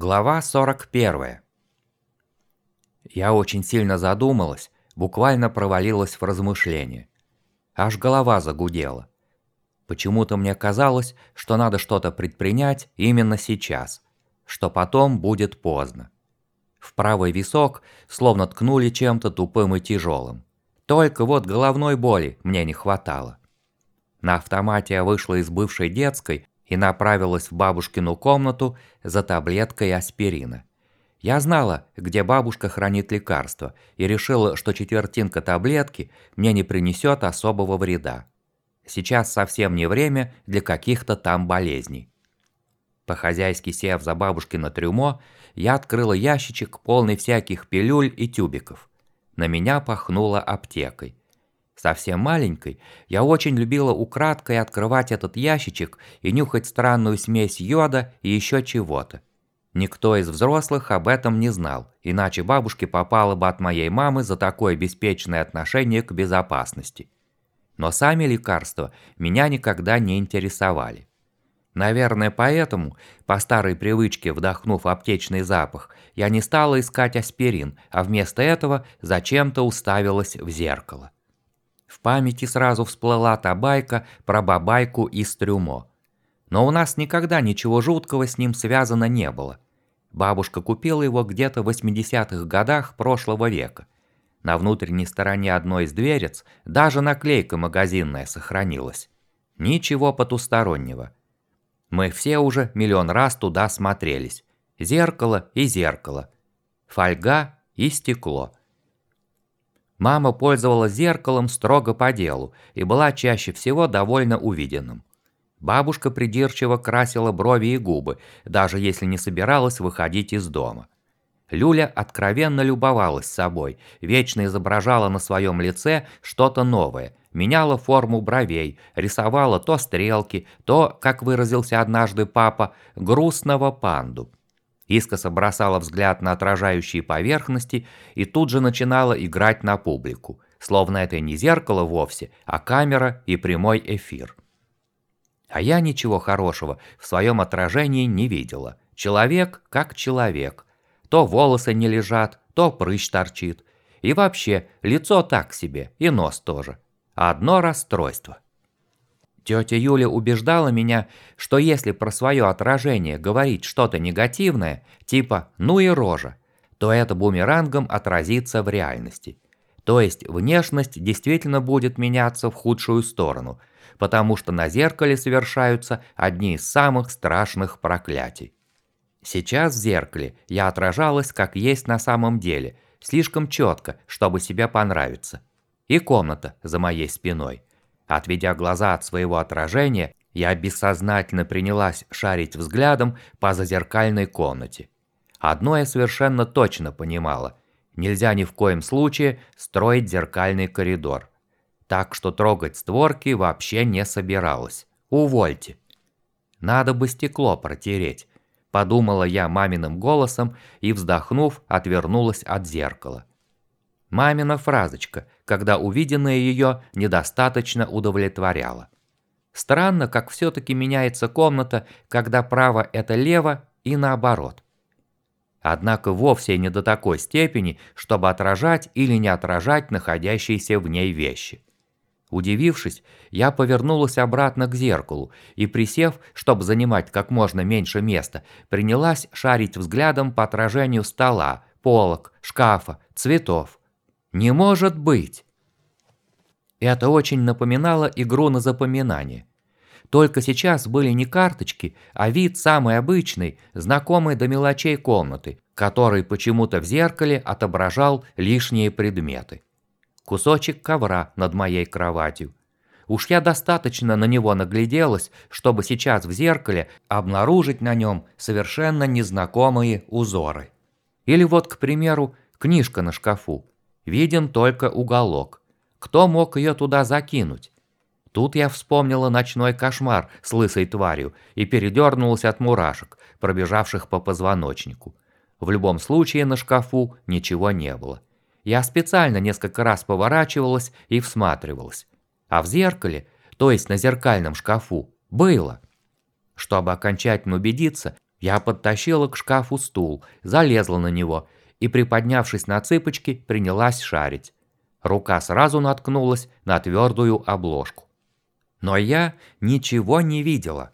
Глава 41. Я очень сильно задумалась, буквально провалилась в размышления. Аж голова загудела. Почему-то мне казалось, что надо что-то предпринять именно сейчас, что потом будет поздно. В правый висок словно ткнули чем-то тупым и тяжелым. Только вот головной боли мне не хватало. На автомате я вышла из бывшей детской и направилась в бабушкину комнату за таблеткой аспирина. Я знала, где бабушка хранит лекарства, и решила, что четвертинка таблетки мне не принесет особого вреда. Сейчас совсем не время для каких-то там болезней. По-хозяйски сев за бабушкино трюмо, я открыла ящичек, полный всяких пилюль и тюбиков. На меня пахнуло аптекой. Совсем маленькой, я очень любила украдкой открывать этот ящичек и нюхать странную смесь йода и еще чего-то. Никто из взрослых об этом не знал, иначе бабушке попало бы от моей мамы за такое беспечное отношение к безопасности. Но сами лекарства меня никогда не интересовали. Наверное, поэтому, по старой привычке вдохнув аптечный запах, я не стала искать аспирин, а вместо этого зачем-то уставилась в зеркало. В памяти сразу всплыла та байка про бабайку из трюмо. Но у нас никогда ничего жуткого с ним связано не было. Бабушка купила его где-то в 80-х годах прошлого века. На внутренней стороне одной из дверец даже наклейка магазинная сохранилась. Ничего потустороннего. Мы все уже миллион раз туда смотрелись. Зеркало и зеркало. Фольга и стекло. Мама пользовалась зеркалом строго по делу и была чаще всего довольна увиденным. Бабушка придирчиво красила брови и губы, даже если не собиралась выходить из дома. Люля откровенно любовалась собой, вечно изображала на своем лице что-то новое, меняла форму бровей, рисовала то стрелки, то, как выразился однажды папа, грустного панду. Искоса бросала взгляд на отражающие поверхности и тут же начинала играть на публику, словно это не зеркало вовсе, а камера и прямой эфир. А я ничего хорошего в своем отражении не видела. Человек как человек. То волосы не лежат, то прыщ торчит. И вообще, лицо так себе, и нос тоже. Одно расстройство. Тетя Юля убеждала меня, что если про свое отражение говорить что-то негативное, типа «ну и рожа», то это бумерангом отразится в реальности. То есть внешность действительно будет меняться в худшую сторону, потому что на зеркале совершаются одни из самых страшных проклятий. Сейчас в зеркале я отражалась как есть на самом деле, слишком четко, чтобы себе понравиться. И комната за моей спиной. Отведя глаза от своего отражения, я бессознательно принялась шарить взглядом по зазеркальной комнате. Одно я совершенно точно понимала. Нельзя ни в коем случае строить зеркальный коридор. Так что трогать створки вообще не собиралась. Увольте. Надо бы стекло протереть, подумала я маминым голосом и, вздохнув, отвернулась от зеркала. Мамина фразочка, когда увиденное ее недостаточно удовлетворяло. Странно, как все-таки меняется комната, когда право это лево и наоборот. Однако вовсе не до такой степени, чтобы отражать или не отражать находящиеся в ней вещи. Удивившись, я повернулась обратно к зеркалу и, присев, чтобы занимать как можно меньше места, принялась шарить взглядом по отражению стола, полок, шкафа, цветов. Не может быть! Это очень напоминало игру на запоминание. Только сейчас были не карточки, а вид самый обычный, знакомый до мелочей комнаты, который почему-то в зеркале отображал лишние предметы. Кусочек ковра над моей кроватью. Уж я достаточно на него нагляделась, чтобы сейчас в зеркале обнаружить на нем совершенно незнакомые узоры. Или вот, к примеру, книжка на шкафу. Виден только уголок. Кто мог ее туда закинуть? Тут я вспомнила ночной кошмар с лысой тварью и передернулась от мурашек, пробежавших по позвоночнику. В любом случае на шкафу ничего не было. Я специально несколько раз поворачивалась и всматривалась. А в зеркале, то есть на зеркальном шкафу, было. Чтобы окончательно убедиться, Я подтащила к шкафу стул, залезла на него и, приподнявшись на цыпочки, принялась шарить. Рука сразу наткнулась на твердую обложку. Но я ничего не видела.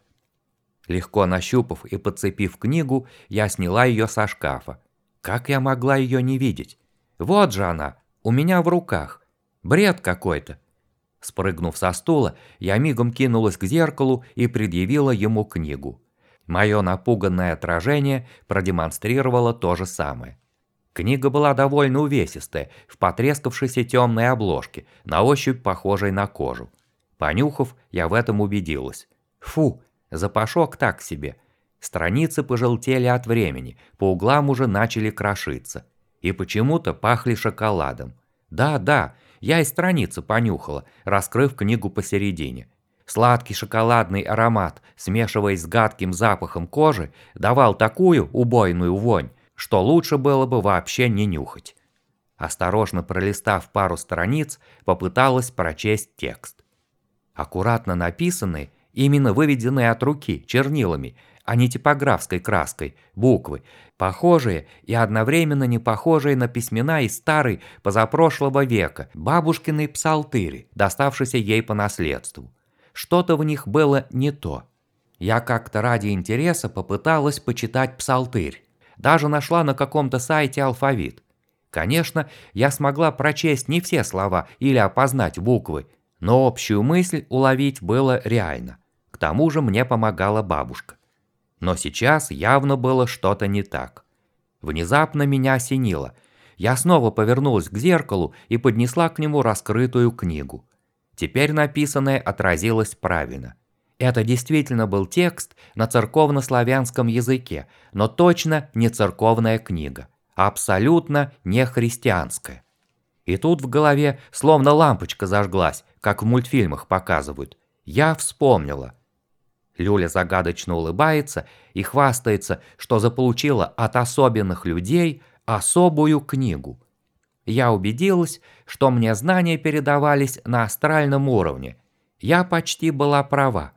Легко нащупав и подцепив книгу, я сняла ее со шкафа. Как я могла ее не видеть? Вот же она, у меня в руках. Бред какой-то. Спрыгнув со стула, я мигом кинулась к зеркалу и предъявила ему книгу. Мое напуганное отражение продемонстрировало то же самое. Книга была довольно увесистая, в потрескавшейся темной обложке, на ощупь похожей на кожу. Понюхав, я в этом убедилась. Фу, запашок так себе. Страницы пожелтели от времени, по углам уже начали крошиться. И почему-то пахли шоколадом. Да, я и страницы понюхала, раскрыв книгу посередине. Сладкий шоколадный аромат, смешиваясь с гадким запахом кожи, давал такую убойную вонь, что лучше было бы вообще не нюхать. Осторожно пролистав пару страниц, попыталась прочесть текст. Аккуратно написанные, именно выведенные от руки чернилами, а не типографской краской, буквы, похожие и одновременно не похожие на письмена из старой позапрошлого века бабушкиной псалтыри, доставшейся ей по наследству. Что-то в них было не то. Я как-то ради интереса попыталась почитать псалтырь. Даже нашла на каком-то сайте алфавит. Конечно, я смогла прочесть не все слова или опознать буквы, но общую мысль уловить было реально. К тому же мне помогала бабушка. Но сейчас явно было что-то не так. Внезапно меня осенило. Я снова повернулась к зеркалу и поднесла к нему раскрытую книгу. Теперь написанное отразилось правильно. Это действительно был текст на церковно-славянском языке, но точно не церковная книга, а абсолютно не христианская. И тут в голове словно лампочка зажглась, как в мультфильмах показывают. Я вспомнила. Люля загадочно улыбается и хвастается, что заполучила от особенных людей особую книгу. Я убедилась, что мне знания передавались на астральном уровне. Я почти была права.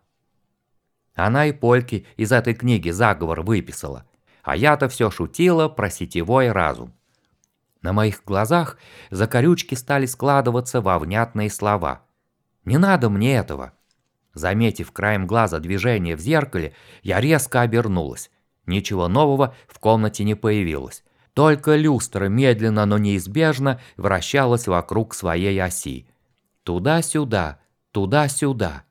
Она и Польке из этой книги заговор выписала, а я-то все шутила про сетевой разум. На моих глазах закорючки стали складываться во внятные слова. «Не надо мне этого!» Заметив краем глаза движение в зеркале, я резко обернулась. Ничего нового в комнате не появилось. Только люстра медленно, но неизбежно вращалась вокруг своей оси. Туда-сюда, туда-сюда.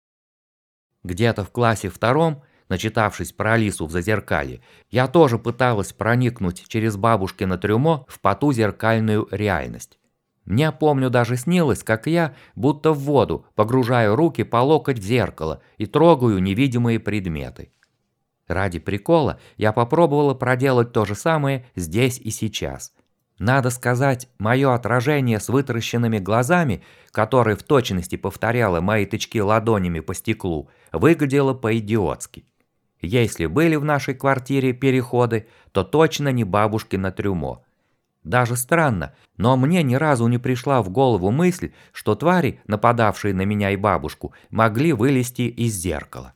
Где-то в классе втором, начитавшись про Алису в зазеркалье, я тоже пыталась проникнуть через бабушкино трюмо в поту зеркальную реальность. Мне, помню, даже снилось, как я, будто в воду, погружаю руки по локоть в зеркало и трогаю невидимые предметы. Ради прикола я попробовала проделать то же самое здесь и сейчас. Надо сказать, мое отражение с вытаращенными глазами, которое в точности повторяло мои тычки ладонями по стеклу, выглядело по-идиотски. Если были в нашей квартире переходы, то точно не бабушкино трюмо. Даже странно, но мне ни разу не пришла в голову мысль, что твари, нападавшие на меня и бабушку, могли вылезти из зеркала.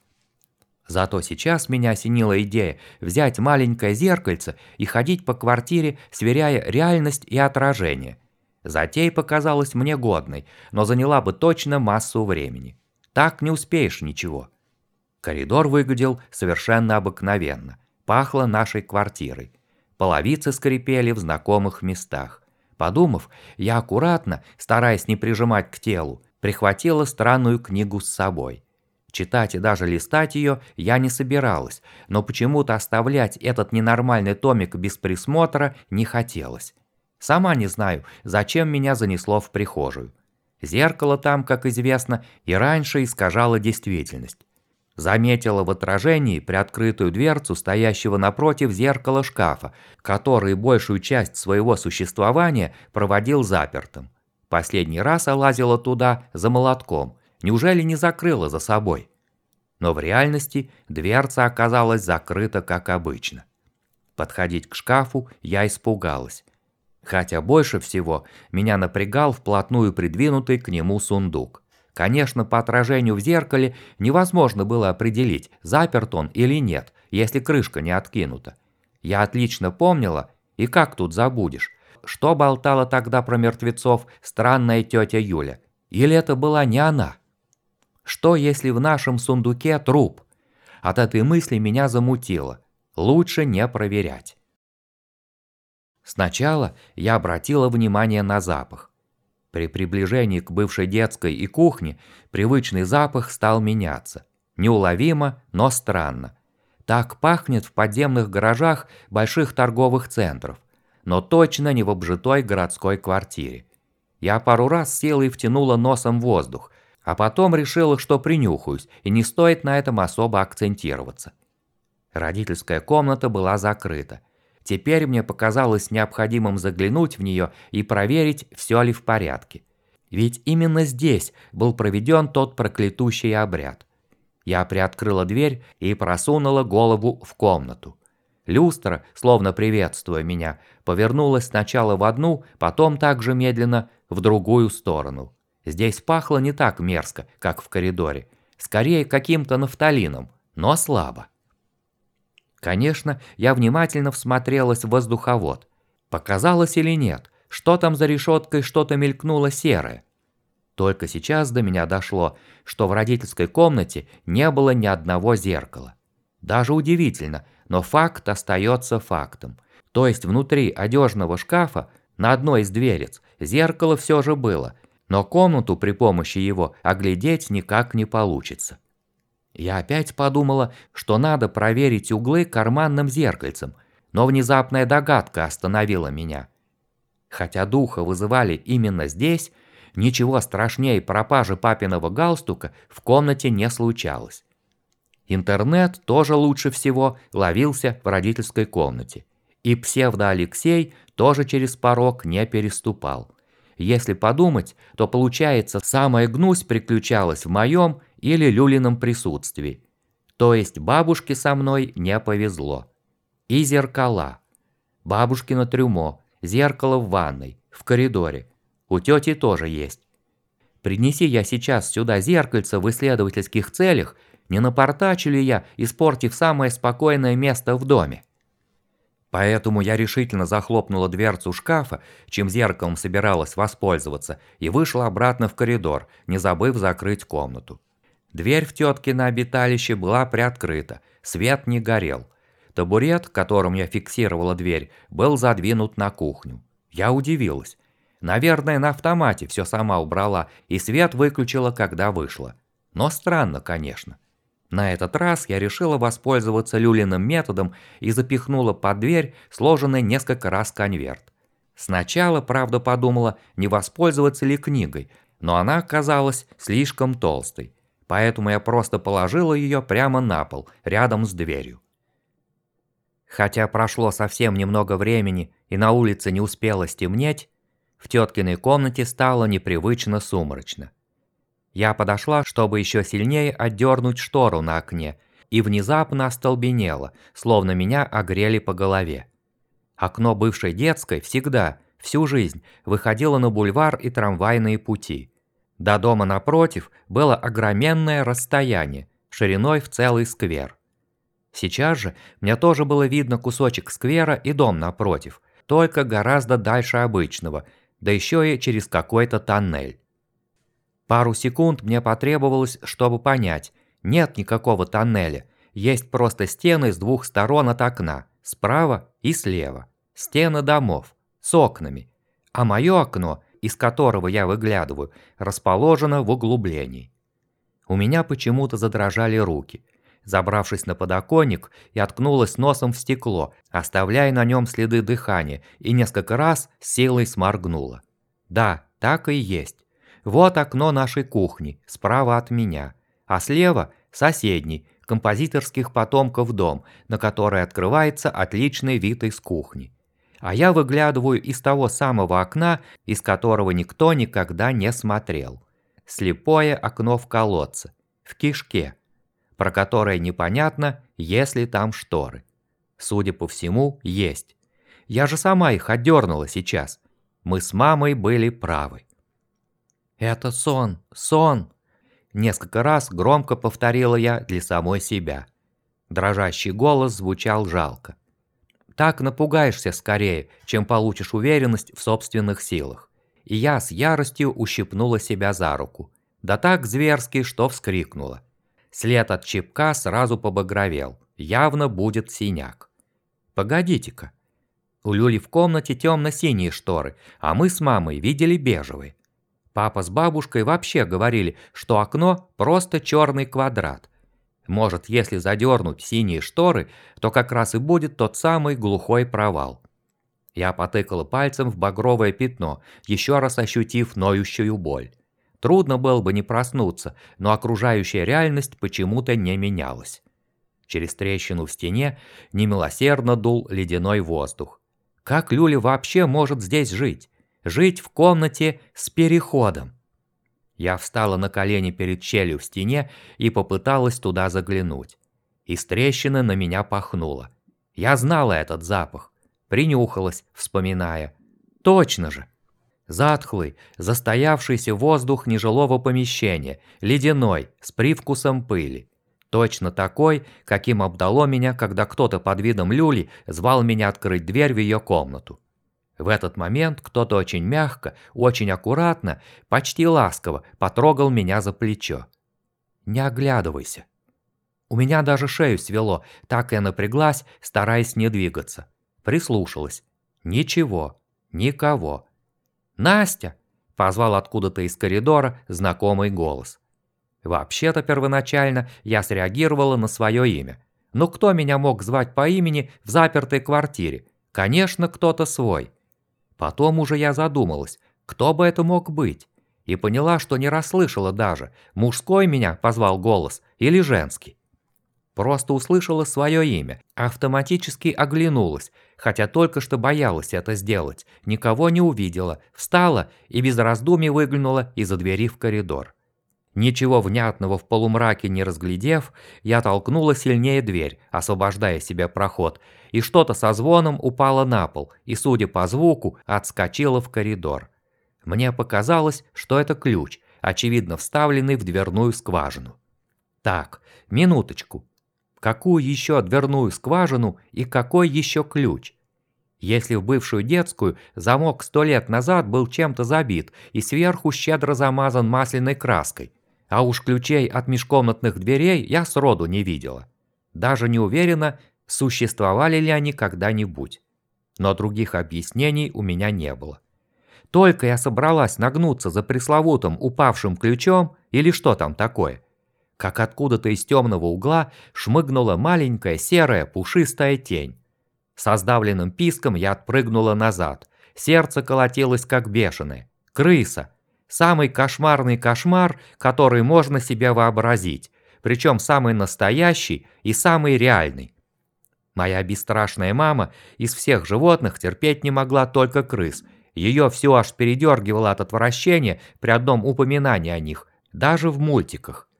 Зато сейчас меня осенила идея взять маленькое зеркальце и ходить по квартире, сверяя реальность и отражение. Затея показалась мне годной, но заняла бы точно массу времени. Так не успеешь ничего. Коридор выглядел совершенно обыкновенно, пахло нашей квартирой. Половицы скрипели в знакомых местах. Подумав, я аккуратно, стараясь не прижимать к телу, прихватила странную книгу с собой. Читать и даже листать ее я не собиралась, но почему-то оставлять этот ненормальный томик без присмотра не хотелось. Сама не знаю, зачем меня занесло в прихожую. Зеркало там, как известно, и раньше искажало действительность. Заметила в отражении приоткрытую дверцу стоящего напротив зеркала шкафа, который большую часть своего существования проводил запертым. Последний раз я лазила туда за молотком. Неужели не закрыла за собой? Но в реальности дверца оказалась закрыта, как обычно. Подходить к шкафу я испугалась. Хотя больше всего меня напрягал вплотную придвинутый к нему сундук. Конечно, по отражению в зеркале невозможно было определить, заперт он или нет, если крышка не откинута. Я отлично помнила, и как тут забудешь, что болтала тогда про мертвецов странная тетя Юля. Или это была не она? Что, если в нашем сундуке труп? От этой мысли меня замутило. Лучше не проверять. Сначала я обратила внимание на запах. При приближении к бывшей детской и кухне привычный запах стал меняться. Неуловимо, но странно. Так пахнет в подземных гаражах больших торговых центров, но точно не в обжитой городской квартире. Я пару раз села и втянула носом воздух, а потом решила, что принюхаюсь, и не стоит на этом особо акцентироваться. Родительская комната была закрыта. Теперь мне показалось необходимым заглянуть в нее и проверить, все ли в порядке. Ведь именно здесь был проведен тот проклятущий обряд. Я приоткрыла дверь и просунула голову в комнату. Люстра, словно приветствуя меня, повернулась сначала в одну, потом также медленно в другую сторону. Здесь пахло не так мерзко, как в коридоре, скорее каким-то нафталином, но слабо. Конечно, я внимательно всмотрелась в воздуховод. Показалось или нет, что там за решеткой что-то мелькнуло серое. Только сейчас до меня дошло, что в родительской комнате не было ни одного зеркала. Даже удивительно, но факт остается фактом. То есть внутри одежного шкафа на одной из дверец зеркало все же было, но комнату при помощи его оглядеть никак не получится. Я опять подумала, что надо проверить углы карманным зеркальцем, но внезапная догадка остановила меня. Хотя духа вызывали именно здесь, ничего страшнее пропажи папиного галстука в комнате не случалось. Интернет тоже лучше всего ловился в родительской комнате. И псевдо-Алексей тоже через порог не переступал. Если подумать, то получается, самая гнусь приключалась в моем или Люлином присутствии. То есть бабушке со мной не повезло. И зеркала. Бабушкино трюмо, зеркало в ванной, в коридоре. У тети тоже есть. Принеси я сейчас сюда зеркальце в исследовательских целях, не напортачу ли я, испортив самое спокойное место в доме? Поэтому я решительно захлопнула дверцу шкафа, чем зеркалом собиралась воспользоваться, и вышла обратно в коридор, не забыв закрыть комнату. Дверь в теткино обиталище была приоткрыта, свет не горел. Табурет, которым я фиксировала дверь, был задвинут на кухню. Я удивилась. Наверное, на автомате все сама убрала и свет выключила, когда вышла. Но странно, конечно. На этот раз я решила воспользоваться Люлиным методом и запихнула под дверь сложенный несколько раз конверт. Сначала, правда, подумала, не воспользоваться ли книгой, но она оказалась слишком толстой, поэтому я просто положила ее прямо на пол, рядом с дверью. Хотя прошло совсем немного времени и на улице не успело стемнеть, в теткиной комнате стало непривычно сумрачно. Я подошла, чтобы еще сильнее отдернуть штору на окне, и внезапно остолбенела, словно меня огрели по голове. Окно бывшей детской всегда, всю жизнь, выходило на бульвар и трамвайные пути. До дома напротив было огроменное расстояние, шириной в целый сквер. Сейчас же мне тоже было видно кусочек сквера и дом напротив, только гораздо дальше обычного, да еще и через какой-то тоннель. Пару секунд мне потребовалось, чтобы понять, нет никакого тоннеля, есть просто стены с двух сторон от окна, справа и слева, стены домов, с окнами, а мое окно, из которого я выглядываю, расположено в углублении. У меня почему-то задрожали руки. Забравшись на подоконник, я ткнулась носом в стекло, оставляя на нем следы дыхания, и несколько раз с силой сморгнула. Да, так и есть. Вот окно нашей кухни, справа от меня, а слева соседний, композиторских потомков дом, на который открывается отличный вид из кухни. А я выглядываю из того самого окна, из которого никто никогда не смотрел. Слепое окно в колодце, в кишке, про которое непонятно, есть ли там шторы. Судя по всему, есть. Я же сама их отдернула сейчас. Мы с мамой были правы. «Это сон, сон!» Несколько раз громко повторила я для самой себя. Дрожащий голос звучал жалко. Так напугаешься скорее, чем получишь уверенность в собственных силах. И я с яростью ущипнула себя за руку. Да так зверски, что вскрикнула. След от чипка сразу побагровел. Явно будет синяк. Погодите-ка. У Люли в комнате темно-синие шторы, а мы с мамой видели бежевые. Папа с бабушкой вообще говорили, что окно просто черный квадрат. Может, если задернуть синие шторы, то как раз и будет тот самый глухой провал. Я потыкала пальцем в багровое пятно, еще раз ощутив ноющую боль. Трудно было бы не проснуться, но окружающая реальность почему-то не менялась. Через трещину в стене немилосердно дул ледяной воздух. Как Люля вообще может здесь жить? Жить в комнате с переходом? Я встала на колени перед щелью в стене и попыталась туда заглянуть. Из трещины на меня пахнуло. Я знала этот запах. Принюхалась, вспоминая. Точно же! Затхлый, застоявшийся воздух нежилого помещения, ледяной, с привкусом пыли. Точно такой, каким обдало меня, когда кто-то под видом Люли звал меня открыть дверь в ее комнату. В этот момент кто-то очень мягко, очень аккуратно, почти ласково потрогал меня за плечо. «Не оглядывайся». У меня даже шею свело, так я напряглась, стараясь не двигаться. Прислушалась. Ничего, никого. «Настя!» – позвал откуда-то из коридора знакомый голос. Вообще-то первоначально я среагировала на свое имя. Но кто меня мог звать по имени в запертой квартире? Конечно, кто-то свой. Потом уже я задумалась, кто бы это мог быть, и поняла, что не расслышала даже, мужской меня позвал голос или женский. Просто услышала свое имя, автоматически оглянулась, хотя только что боялась это сделать, никого не увидела, встала и без раздумий выглянула из-за двери в коридор. Ничего внятного в полумраке не разглядев, я толкнула сильнее дверь, освобождая себе проход, и что-то со звоном упало на пол и, судя по звуку, отскочило в коридор. Мне показалось, что это ключ, очевидно вставленный в дверную скважину. Так, минуточку. Какую еще дверную скважину и какой еще ключ? Если в бывшую детскую замок 100 лет назад был чем-то забит и сверху щедро замазан масляной краской, а уж ключей от межкомнатных дверей я сроду не видела. Даже не уверена, существовали ли они когда-нибудь. Но других объяснений у меня не было. Только я собралась нагнуться за пресловутым упавшим ключом, или что там такое, как откуда-то из темного угла шмыгнула маленькая серая пушистая тень. Со сдавленным писком я отпрыгнула назад. Сердце колотилось как бешеное. Крыса. Самый кошмарный кошмар, который можно себе вообразить. Причем самый настоящий и самый реальный. Моя бесстрашная мама из всех животных терпеть не могла только крыс. Ее все аж передергивало от отвращения при одном упоминании о них, даже в мультиках.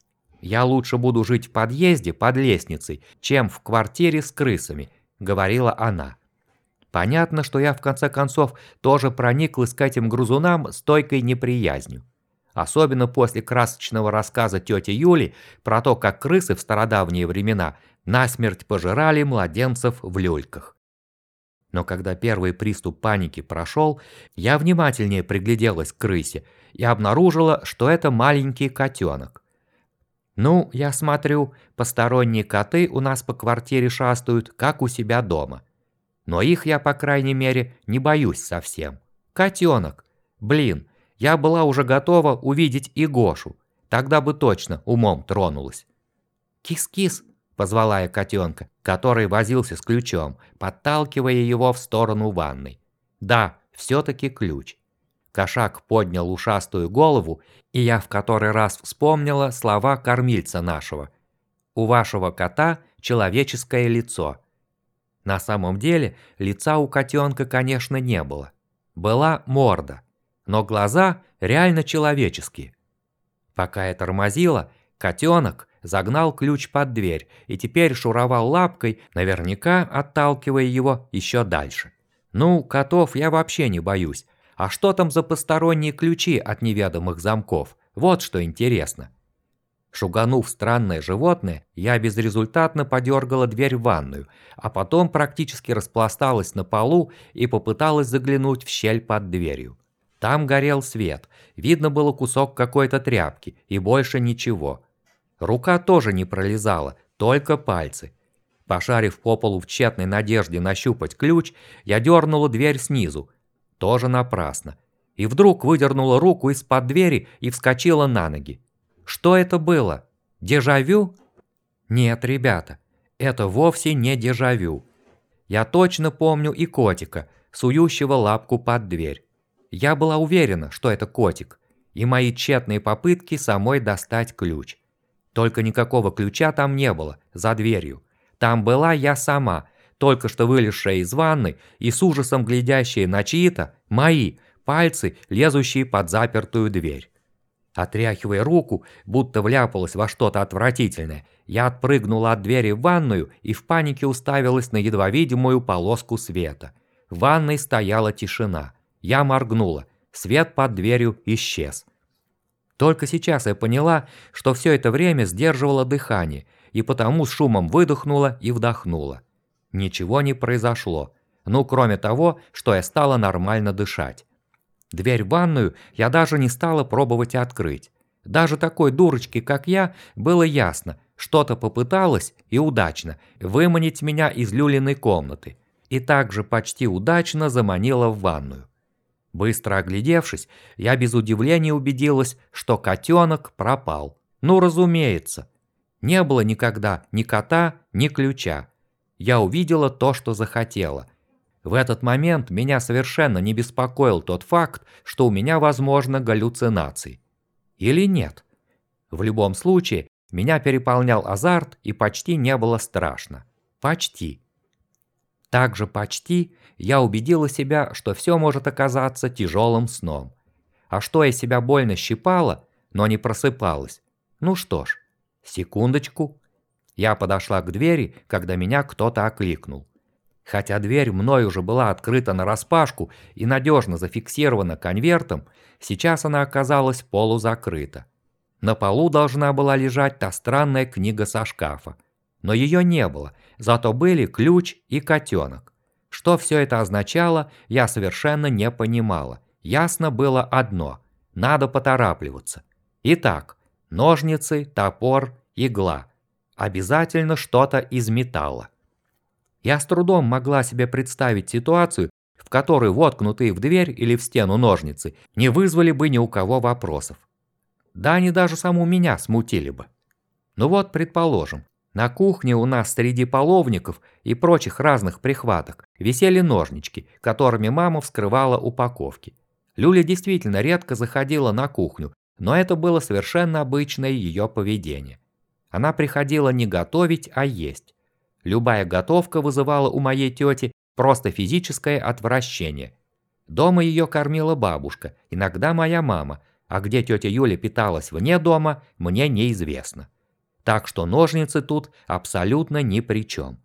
«Я лучше буду жить в подъезде под лестницей, чем в квартире с крысами», — говорила она. Понятно, что я в конце концов тоже прониклась к этим грызунам стойкой неприязнью. Особенно после красочного рассказа тети Юли про то, как крысы в стародавние времена насмерть пожирали младенцев в люльках. Но когда первый приступ паники прошел, я внимательнее пригляделась к крысе и обнаружила, что это маленький котенок. Ну, я смотрю, посторонние коты у нас по квартире шастают, как у себя дома. Но их я, по крайней мере, не боюсь совсем. Котенок. Блин, я была уже готова увидеть и Гошу. Тогда бы точно умом тронулась. «Кис-кис», — позвала я котенка, который возился с ключом, подталкивая его в сторону ванной. Да, все-таки ключ. Кошак поднял ушастую голову, и я в который раз вспомнила слова кормильца нашего. «У вашего кота человеческое лицо». На самом деле, лица у котенка, конечно, не было. Была морда, но глаза реально человеческие. Пока я тормозила, котенок загнал ключ под дверь и теперь шуровал лапкой, наверняка отталкивая его еще дальше. Ну, котов я вообще не боюсь. А что там за посторонние ключи от неведомых замков? Вот что интересно. Шуганув странное животное, я безрезультатно подергала дверь в ванную, а потом практически распласталась на полу и попыталась заглянуть в щель под дверью. Там горел свет, видно было кусок какой-то тряпки и больше ничего. Рука тоже не пролезала, только пальцы. Пошарив по полу в тщетной надежде нащупать ключ, я дернула дверь снизу. Тоже напрасно. И вдруг выдернула руку из-под двери и вскочила на ноги. Что это было? Дежавю? Нет, ребята, это вовсе не дежавю. Я точно помню и котика, сующего лапку под дверь. Я была уверена, что это котик, и мои тщетные попытки самой достать ключ. Только никакого ключа там не было, за дверью. Там была я сама, только что вылезшая из ванны и с ужасом глядящая на чьи-то, мои, пальцы, лезущие под запертую дверь. Отряхивая руку, будто вляпалась во что-то отвратительное, я отпрыгнула от двери в ванную и в панике уставилась на едва видимую полоску света. В ванной стояла тишина. Я моргнула. Свет под дверью исчез. Только сейчас я поняла, что все это время сдерживала дыхание, и потому с шумом выдохнула и вдохнула. Ничего не произошло. Ну, кроме того, что я стала нормально дышать. Дверь в ванную я даже не стала пробовать открыть. Даже такой дурочке, как я, было ясно, что-то попыталась, и удачно, выманить меня из Люлиной комнаты. И также почти удачно заманила в ванную. Быстро оглядевшись, я без удивления убедилась, что котенок пропал. Ну, разумеется. Не было никогда ни кота, ни ключа. Я увидела то, что захотела. В этот момент меня совершенно не беспокоил тот факт, что у меня, возможно, галлюцинации. Или нет? В любом случае, меня переполнял азарт и почти не было страшно. Почти. Также почти я убедила себя, что все может оказаться тяжелым сном. А что я себя больно щипала, но не просыпалась? Ну что ж, секундочку. Я подошла к двери, когда меня кто-то окликнул. Хотя дверь мной уже была открыта нараспашку и надежно зафиксирована конвертом, сейчас она оказалась полузакрыта. На полу должна была лежать та странная книга со шкафа. Но ее не было, зато были ключ и котенок. Что все это означало, я совершенно не понимала. Ясно было одно – надо поторапливаться. Итак, ножницы, топор, игла. Обязательно что-то из металла. Я с трудом могла себе представить ситуацию, в которой воткнутые в дверь или в стену ножницы не вызвали бы ни у кого вопросов. Да они даже саму меня смутили бы. Ну вот, предположим, на кухне у нас среди половников и прочих разных прихваток висели ножнички, которыми мама вскрывала упаковки. Люля действительно редко заходила на кухню, но это было совершенно обычное ее поведение. Она приходила не готовить, а есть. Любая готовка вызывала у моей тети просто физическое отвращение. Дома ее кормила бабушка, иногда моя мама, а где тетя Юля питалась вне дома, мне неизвестно. Так что ножницы тут абсолютно ни при чем.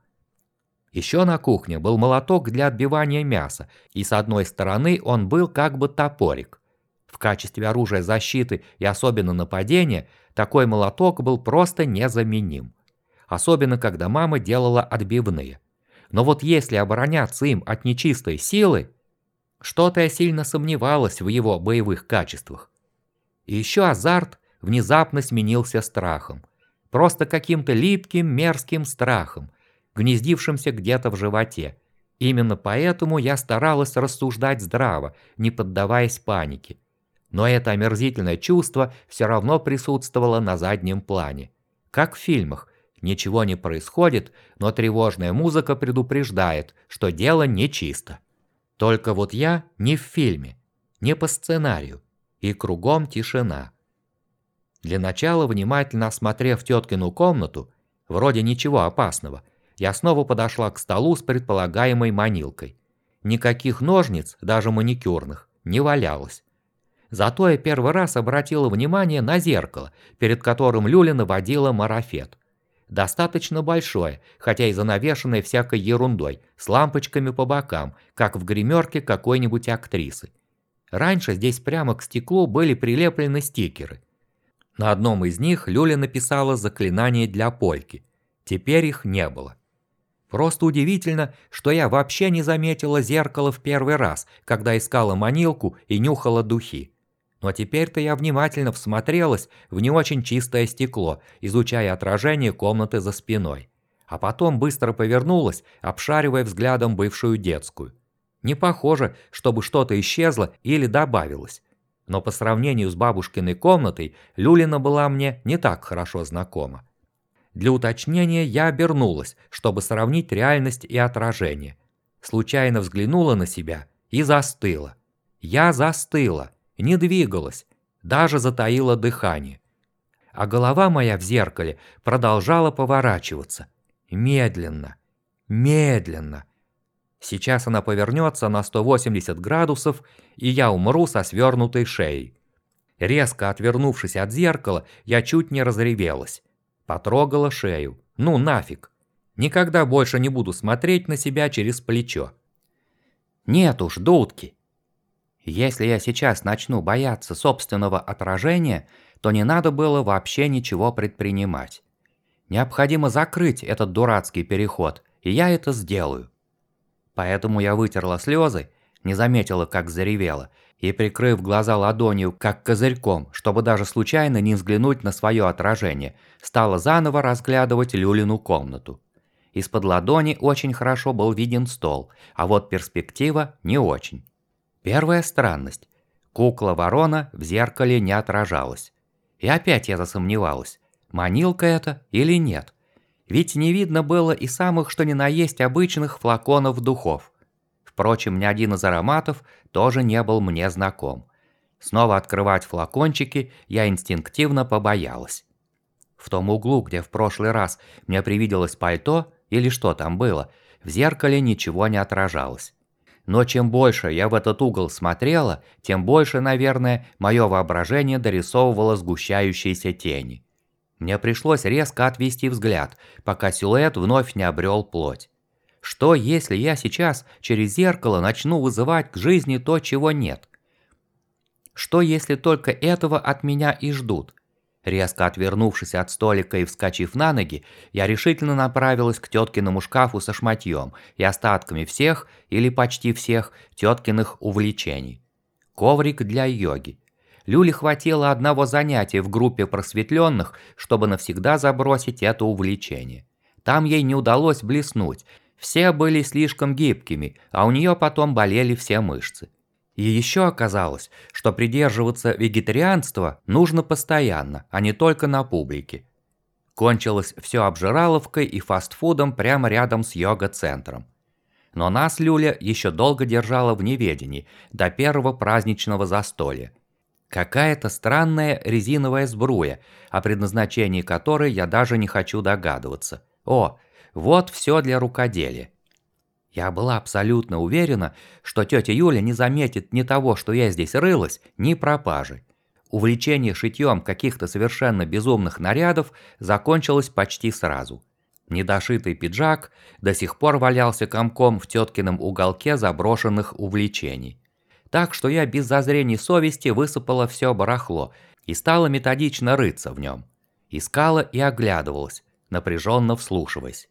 Еще на кухне был молоток для отбивания мяса, и с одной стороны он был как бы топорик. В качестве оружия защиты и особенно нападения такой молоток был просто незаменим. Особенно когда мама делала отбивные. Но вот если обороняться им от нечистой силы, что-то я сильно сомневалась в его боевых качествах. И еще азарт внезапно сменился страхом. Просто каким-то липким, мерзким страхом, гнездившимся где-то в животе. Именно поэтому я старалась рассуждать здраво, не поддаваясь панике. Но это омерзительное чувство все равно присутствовало на заднем плане. Как в фильмах. Ничего не происходит, но тревожная музыка предупреждает, что дело нечисто. Только вот я не в фильме, не по сценарию, и кругом тишина. Для начала, внимательно осмотрев теткину комнату, вроде ничего опасного, я снова подошла к столу с предполагаемой манилкой. Никаких ножниц, даже маникюрных, не валялось. Зато я первый раз обратила внимание на зеркало, перед которым Люля наводила марафет. Достаточно большое, хотя и занавешенное всякой ерундой, с лампочками по бокам, как в гримерке какой-нибудь актрисы. Раньше здесь прямо к стеклу были прилеплены стикеры. На одном из них Люля написала заклинание для польки. Теперь их не было. Просто удивительно, что я вообще не заметила зеркало в первый раз, когда искала манилку и нюхала духи. Но теперь-то я внимательно всмотрелась в не очень чистое стекло, изучая отражение комнаты за спиной. А потом быстро повернулась, обшаривая взглядом бывшую детскую. Не похоже, чтобы что-то исчезло или добавилось. Но по сравнению с бабушкиной комнатой, Люлина была мне не так хорошо знакома. Для уточнения я обернулась, чтобы сравнить реальность и отражение. Случайно взглянула на себя и застыла. Я застыла, не двигалась, даже затаила дыхание. А голова моя в зеркале продолжала поворачиваться. Медленно, медленно. Сейчас она повернется на 180 градусов, и я умру со свернутой шеей. Резко отвернувшись от зеркала, я чуть не разревелась. Потрогала шею. Ну нафиг. Никогда больше не буду смотреть на себя через плечо. Нет уж, дудки. Если я сейчас начну бояться собственного отражения, то не надо было вообще ничего предпринимать. Необходимо закрыть этот дурацкий переход, и я это сделаю. Поэтому я вытерла слезы, не заметила, как заревела, и, прикрыв глаза ладонью, как козырьком, чтобы даже случайно не взглянуть на свое отражение, стала заново разглядывать Люлину комнату. Из-под ладони очень хорошо был виден стол, а вот перспектива не очень. Первая странность. Кукла-ворона в зеркале не отражалась. И опять я засомневалась, манилка это или нет. Ведь не видно было и самых что ни на есть обычных флаконов духов. Впрочем, ни один из ароматов тоже не был мне знаком. Снова открывать флакончики я инстинктивно побоялась. В том углу, где в прошлый раз мне привиделось пальто, или что там было, в зеркале ничего не отражалось. Но чем больше я в этот угол смотрела, тем больше, наверное, мое воображение дорисовывало сгущающиеся тени. Мне пришлось резко отвести взгляд, пока силуэт вновь не обрел плоть. Что, если я сейчас через зеркало начну вызывать к жизни то, чего нет? Что, если только этого от меня и ждут? Резко отвернувшись от столика и вскочив на ноги, я решительно направилась к теткиному шкафу со шматьем и остатками всех, или почти всех, теткиных увлечений. Коврик для йоги. Люле хватило одного занятия в группе просветленных, чтобы навсегда забросить это увлечение. Там ей не удалось блеснуть, все были слишком гибкими, а у нее потом болели все мышцы. И еще оказалось, что придерживаться вегетарианства нужно постоянно, а не только на публике. Кончилось все обжираловкой и фастфудом прямо рядом с йога-центром. Но нас Люля еще долго держала в неведении, до первого праздничного застолья. Какая-то странная резиновая сбруя, о предназначении которой я даже не хочу догадываться. О, вот все для рукоделия. Я была абсолютно уверена, что тетя Юля не заметит ни того, что я здесь рылась, ни пропажи. Увлечение шитьем каких-то совершенно безумных нарядов закончилось почти сразу. Недошитый пиджак до сих пор валялся комком в теткином уголке заброшенных увлечений. Так что я без зазрений совести высыпала все барахло и стала методично рыться в нем. Искала и оглядывалась, напряженно вслушиваясь.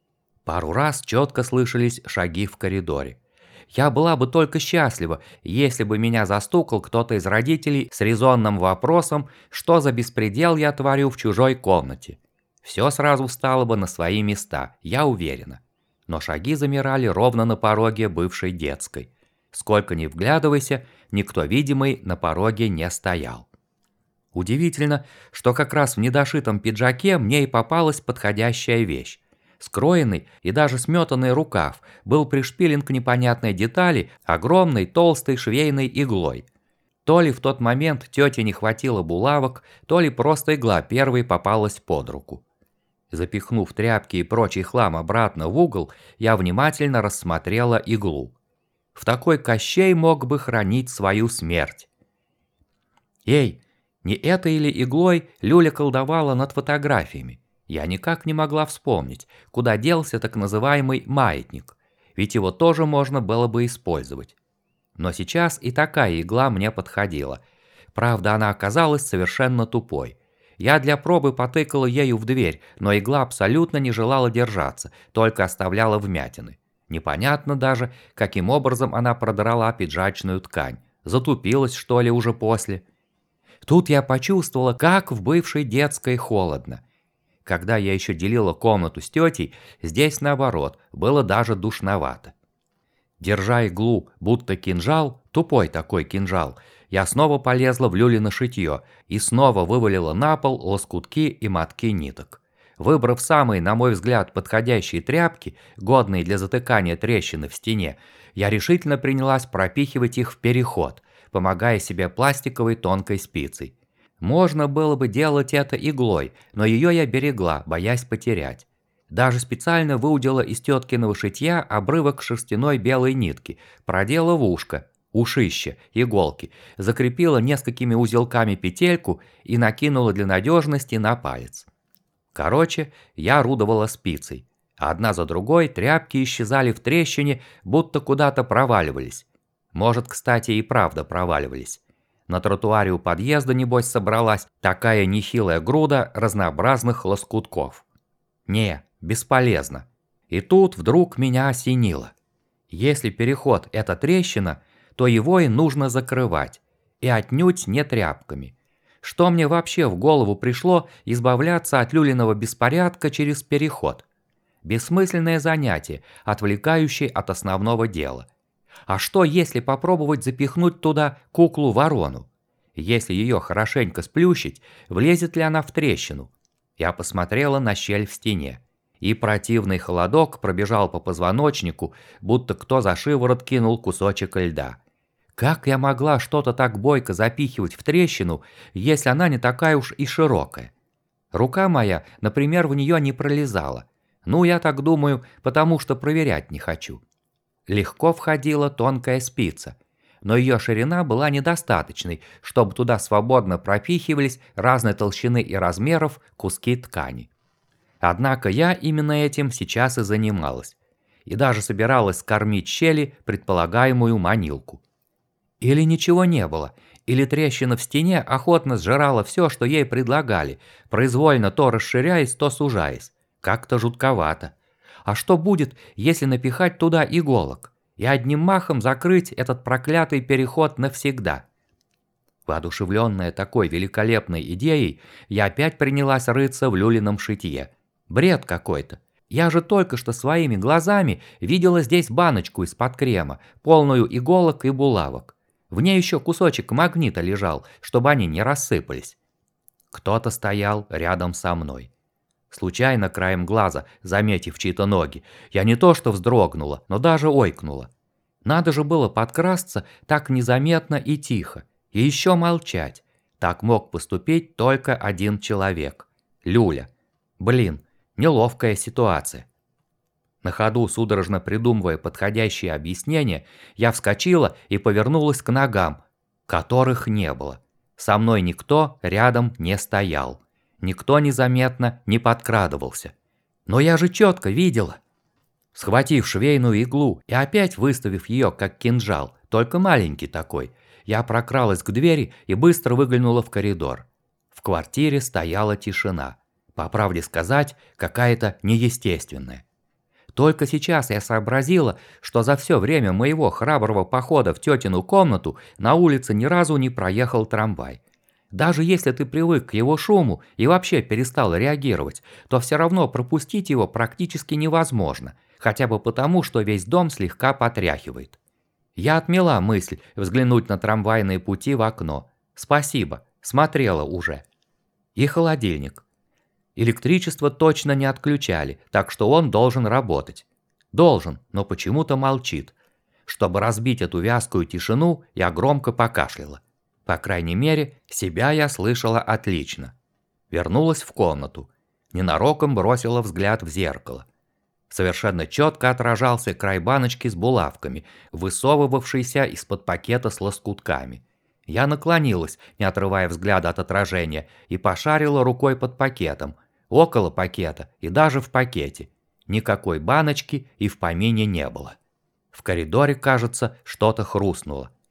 Пару раз четко слышались шаги в коридоре. Я была бы только счастлива, если бы меня застукал кто-то из родителей с резонным вопросом, что за беспредел я творю в чужой комнате. Все сразу встало бы на свои места, я уверена. Но шаги замирали ровно на пороге бывшей детской. Сколько ни вглядывайся, никто видимый на пороге не стоял. Удивительно, что как раз в недошитом пиджаке мне и попалась подходящая вещь. Скроенный и даже сметанный рукав был пришпилен к непонятной детали огромной толстой швейной иглой. То ли в тот момент тете не хватило булавок, то ли просто игла первой попалась под руку. Запихнув тряпки и прочий хлам обратно в угол, я внимательно рассмотрела иглу. В такой Кощей мог бы хранить свою смерть. Эй, не этой или иглой Люля колдовала над фотографиями? Я никак не могла вспомнить, куда делся так называемый маятник, ведь его тоже можно было бы использовать. Но сейчас и такая игла мне подходила. Правда, она оказалась совершенно тупой. Я для пробы потыкала ею в дверь, но игла абсолютно не желала держаться, только оставляла вмятины. Непонятно даже, каким образом она продрала пиджачную ткань. Затупилась, что ли, уже после. Тут я почувствовала, как в бывшей детской холодно. Когда я еще делила комнату с тетей, здесь наоборот, было даже душновато. Держа иглу, будто кинжал, тупой такой кинжал, я снова полезла в Люлино шитье и снова вывалила на пол лоскутки и мотки ниток. Выбрав самые, на мой взгляд, подходящие тряпки, годные для затыкания трещины в стене, я решительно принялась пропихивать их в переход, помогая себе пластиковой тонкой спицей. Можно было бы делать это иглой, но ее я берегла, боясь потерять. Даже специально выудила из теткиного шитья обрывок шерстяной белой нитки, продела в ушко, ушище, иголки, закрепила несколькими узелками петельку и накинула для надежности на палец. Короче, я орудовала спицей. Одна за другой тряпки исчезали в трещине, будто куда-то проваливались. Может, кстати, и правда проваливались. На тротуаре у подъезда, небось, собралась такая нехилая груда разнообразных лоскутков. Не, бесполезно. И тут вдруг меня осенило. Если переход – это трещина, то его и нужно закрывать. И отнюдь не тряпками. Что мне вообще в голову пришло избавляться от люлиного беспорядка через переход? Бессмысленное занятие, отвлекающее от основного дела. А что, если попробовать запихнуть туда куклу-ворону? Если ее хорошенько сплющить, влезет ли она в трещину? Я посмотрела на щель в стене. И противный холодок пробежал по позвоночнику, будто кто за шиворот кинул кусочек льда. Как я могла что-то так бойко запихивать в трещину, если она не такая уж и широкая? Рука моя, например, в нее не пролезала. Ну, я так думаю, потому что проверять не хочу. Легко входила тонкая спица, но ее ширина была недостаточной, чтобы туда свободно пропихивались разной толщины и размеров куски ткани. Однако я именно этим сейчас и занималась. И даже собиралась скормить щели предполагаемую манилку. Или ничего не было, или трещина в стене охотно сжирала все, что ей предлагали, произвольно то расширяясь, то сужаясь. Как-то жутковато. А что будет, если напихать туда иголок и одним махом закрыть этот проклятый переход навсегда? Воодушевленная такой великолепной идеей, я опять принялась рыться в люлином шитье. Бред какой-то. Я же только что своими глазами видела здесь баночку из-под крема, полную иголок и булавок. В ней еще кусочек магнита лежал, чтобы они не рассыпались. Кто-то стоял рядом со мной. Случайно краем глаза, заметив чьи-то ноги, я не то что вздрогнула, но даже ойкнула. Надо же было подкрасться так незаметно и тихо, и еще молчать. Так мог поступить только один человек. Люля. Блин, неловкая ситуация. На ходу, судорожно придумывая подходящее объяснение, я вскочила и повернулась к ногам, которых не было. Со мной никто рядом не стоял. Никто незаметно не подкрадывался. Но я же четко видела. Схватив швейную иглу и опять выставив ее как кинжал, только маленький такой, я прокралась к двери и быстро выглянула в коридор. В квартире стояла тишина. По правде сказать, какая-то неестественная. Только сейчас я сообразила, что за все время моего храброго похода в тетину комнату на улице ни разу не проехал трамвай. Даже если ты привык к его шуму и вообще перестал реагировать, то все равно пропустить его практически невозможно, хотя бы потому, что весь дом слегка потряхивает. Я отмела мысль взглянуть на трамвайные пути в окно. Спасибо, смотрела уже. И холодильник. Электричество точно не отключали, так что он должен работать. Должен, но почему-то молчит. Чтобы разбить эту вязкую тишину, я громко покашляла. По крайней мере, себя я слышала отлично. Вернулась в комнату. Ненароком бросила взгляд в зеркало. Совершенно четко отражался край баночки с булавками, высовывавшийся из-под пакета с лоскутками. Я наклонилась, не отрывая взгляда от отражения, и пошарила рукой под пакетом, около пакета и даже в пакете. Никакой баночки и в помине не было. В коридоре, кажется, что-то хрустнуло.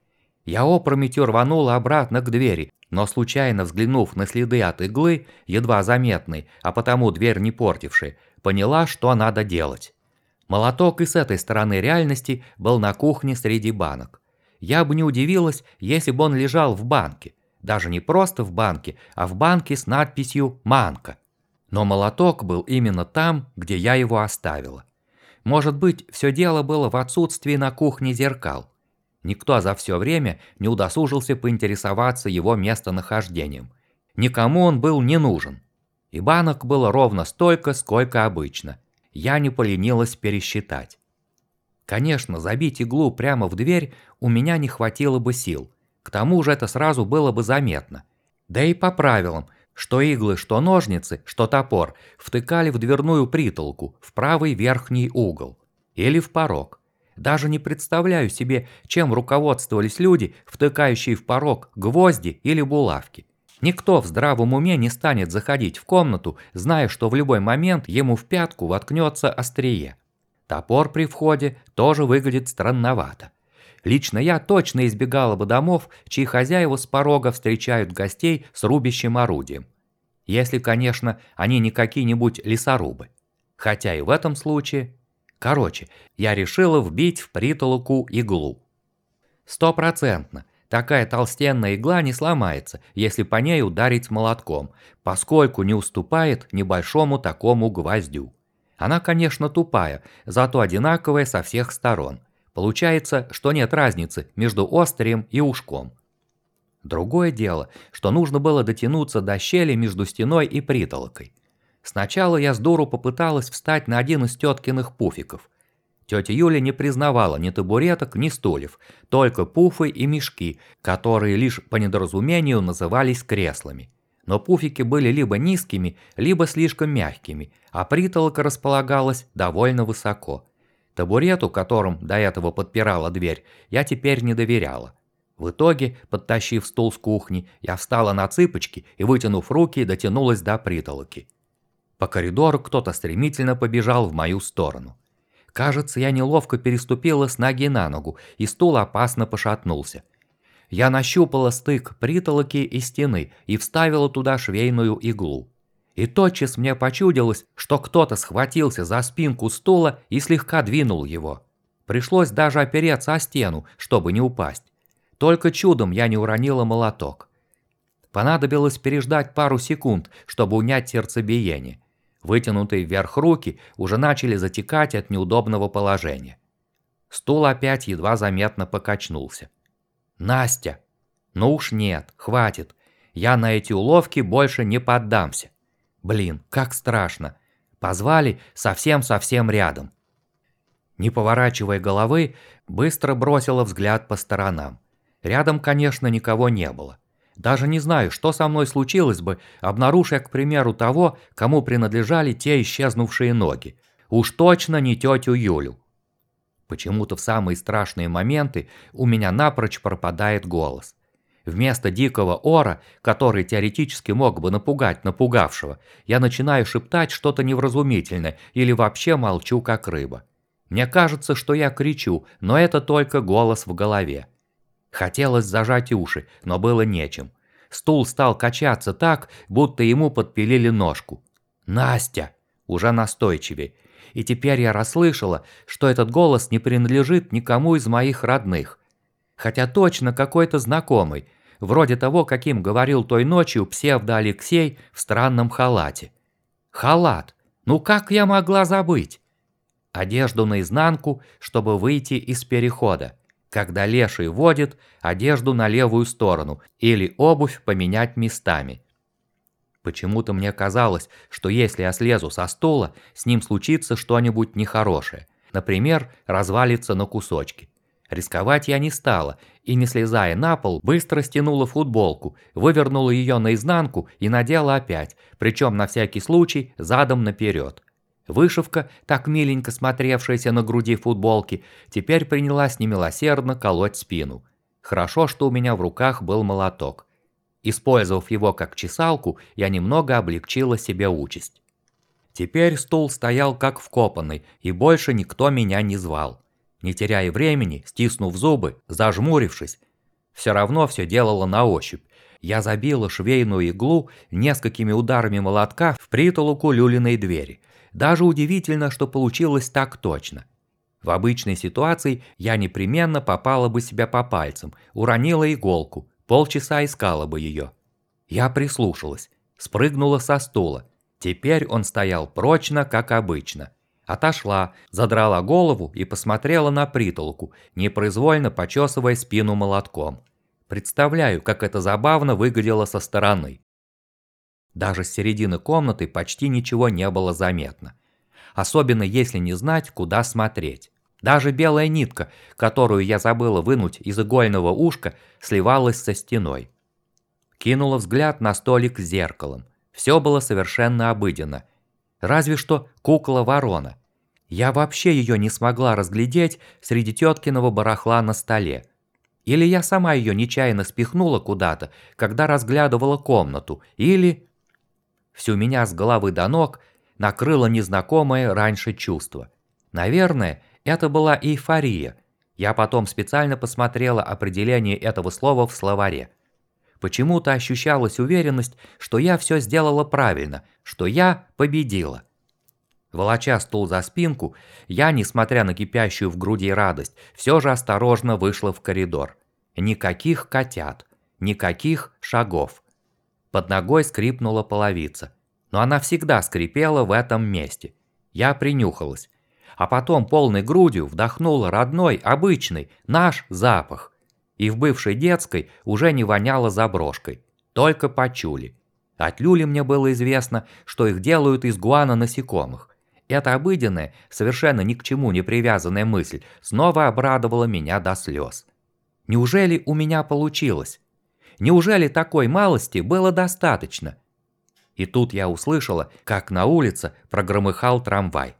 Я опрометью рванула обратно к двери, но случайно взглянув на следы от иглы, едва заметной, а потому дверь не портившей, поняла, что надо делать. Молоток и с этой стороны реальности был на кухне среди банок. Я бы не удивилась, если бы он лежал в банке. Даже не просто в банке, а в банке с надписью «Манка». Но молоток был именно там, где я его оставила. Может быть, все дело было в отсутствии на кухне зеркал. Никто за все время не удосужился поинтересоваться его местонахождением. Никому он был не нужен. И банок было ровно столько, сколько обычно. Я не поленилась пересчитать. Конечно, забить иглу прямо в дверь у меня не хватило бы сил. К тому же это сразу было бы заметно. Да и по правилам, что иглы, что ножницы, что топор втыкали в дверную притолку, в правый верхний угол. Или в порог. Даже не представляю себе, чем руководствовались люди, втыкающие в порог гвозди или булавки. Никто в здравом уме не станет заходить в комнату, зная, что в любой момент ему в пятку воткнется острие. Топор при входе тоже выглядит странновато. Лично я точно избегала бы домов, чьи хозяева с порога встречают гостей с рубящим орудием. Если, конечно, они не какие-нибудь лесорубы. Хотя и в этом случае... Короче, я решила вбить в притолоку иглу. 100%. Такая толстенная игла не сломается, если по ней ударить молотком, поскольку не уступает небольшому такому гвоздю. Она, конечно, тупая, зато одинаковая со всех сторон. Получается, что нет разницы между острием и ушком. Другое дело, что нужно было дотянуться до щели между стеной и притолокой. Сначала я с дуру попыталась встать на один из теткиных пуфиков. Тетя Юля не признавала ни табуреток, ни стульев, только пуфы и мешки, которые лишь по недоразумению назывались креслами. Но пуфики были либо низкими, либо слишком мягкими, а притолока располагалась довольно высоко. Табурету, которым до этого подпирала дверь, я теперь не доверяла. В итоге, подтащив стул с кухни, я встала на цыпочки и, вытянув руки, дотянулась до притолоки. По коридору кто-то стремительно побежал в мою сторону. Кажется, я неловко переступила с ноги на ногу, и стул опасно пошатнулся. Я нащупала стык притолоки и стены и вставила туда швейную иглу. И тотчас мне почудилось, что кто-то схватился за спинку стула и слегка двинул его. Пришлось даже опереться о стену, чтобы не упасть. Только чудом я не уронила молоток. Понадобилось переждать пару секунд, чтобы унять сердцебиение. Вытянутые вверх руки уже начали затекать от неудобного положения. Стул опять едва заметно покачнулся. «Настя! Ну уж нет, хватит. Я на эти уловки больше не поддамся. Блин, как страшно. Позвали совсем-совсем рядом». Не поворачивая головы, быстро бросила взгляд по сторонам. Рядом, конечно, никого не было. Даже не знаю, что со мной случилось бы, обнаружив я, к примеру, того, кому принадлежали те исчезнувшие ноги. Уж точно не тетю Юлю. Почему-то в самые страшные моменты у меня напрочь пропадает голос. Вместо дикого ора, который теоретически мог бы напугать напугавшего, я начинаю шептать что-то невразумительное или вообще молчу как рыба. Мне кажется, что я кричу, но это только голос в голове. Хотелось зажать уши, но было нечем. Стул стал качаться так, будто ему подпилили ножку. «Настя!» Уже настойчивее. И теперь я расслышала, что этот голос не принадлежит никому из моих родных. Хотя точно какой-то знакомый, вроде того, каким говорил той ночью псевдо-Алексей в странном халате. Халат! Ну как я могла забыть? Одежду наизнанку, чтобы выйти из перехода. Когда леший водит одежду на левую сторону или обувь поменять местами. Почему-то мне казалось, что если я слезу со стула, с ним случится что-нибудь нехорошее. Например, развалится на кусочки. Рисковать я не стала и, не слезая на пол, быстро стянула футболку, вывернула ее наизнанку и надела опять, причем на всякий случай задом наперед. Вышивка, так миленько смотревшаяся на груди футболки, теперь принялась немилосердно колоть спину. Хорошо, что у меня в руках был молоток. Использовав его как чесалку, я немного облегчила себе участь. Теперь стул стоял как вкопанный, и больше никто меня не звал. Не теряя времени, стиснув зубы, зажмурившись, Все равно все делала на ощупь. Я забила швейную иглу несколькими ударами молотка в притолоку люлиной двери. Даже удивительно, что получилось так точно. В обычной ситуации я непременно попала бы себя по пальцам, уронила иголку, полчаса искала бы ее. Я прислушалась, спрыгнула со стула. Теперь он стоял прочно, как обычно. Отошла, задрала голову и посмотрела на притолоку, непроизвольно почесывая спину молотком. Представляю, как это забавно выглядело со стороны. Даже с середины комнаты почти ничего не было заметно. Особенно если не знать, куда смотреть. Даже белая нитка, которую я забыла вынуть из игольного ушка, сливалась со стеной. Кинула взгляд на столик с зеркалом. Все было совершенно обыденно. Разве что кукла-ворона. Я вообще ее не смогла разглядеть среди теткиного барахла на столе. Или я сама ее нечаянно спихнула куда-то, когда разглядывала комнату, или... Всю меня с головы до ног накрыло незнакомое раньше чувство. Наверное, это была эйфория. Я потом специально посмотрела определение этого слова в словаре. Почему-то ощущалась уверенность, что я все сделала правильно, что я победила. Волоча стул за спинку, я, несмотря на кипящую в груди радость, все же осторожно вышла в коридор. Никаких котят, никаких шагов. Под ногой скрипнула половица, но она всегда скрипела в этом месте. Я принюхалась, а потом полной грудью вдохнула родной, обычный, наш запах. И в бывшей детской уже не воняло заброшкой, только почули. От люли мне было известно, что их делают из гуана насекомых. Эта обыденная, совершенно ни к чему не привязанная мысль снова обрадовала меня до слез. Неужели у меня получилось? Неужели такой малости было достаточно? И тут я услышала, как на улице прогромыхал трамвай.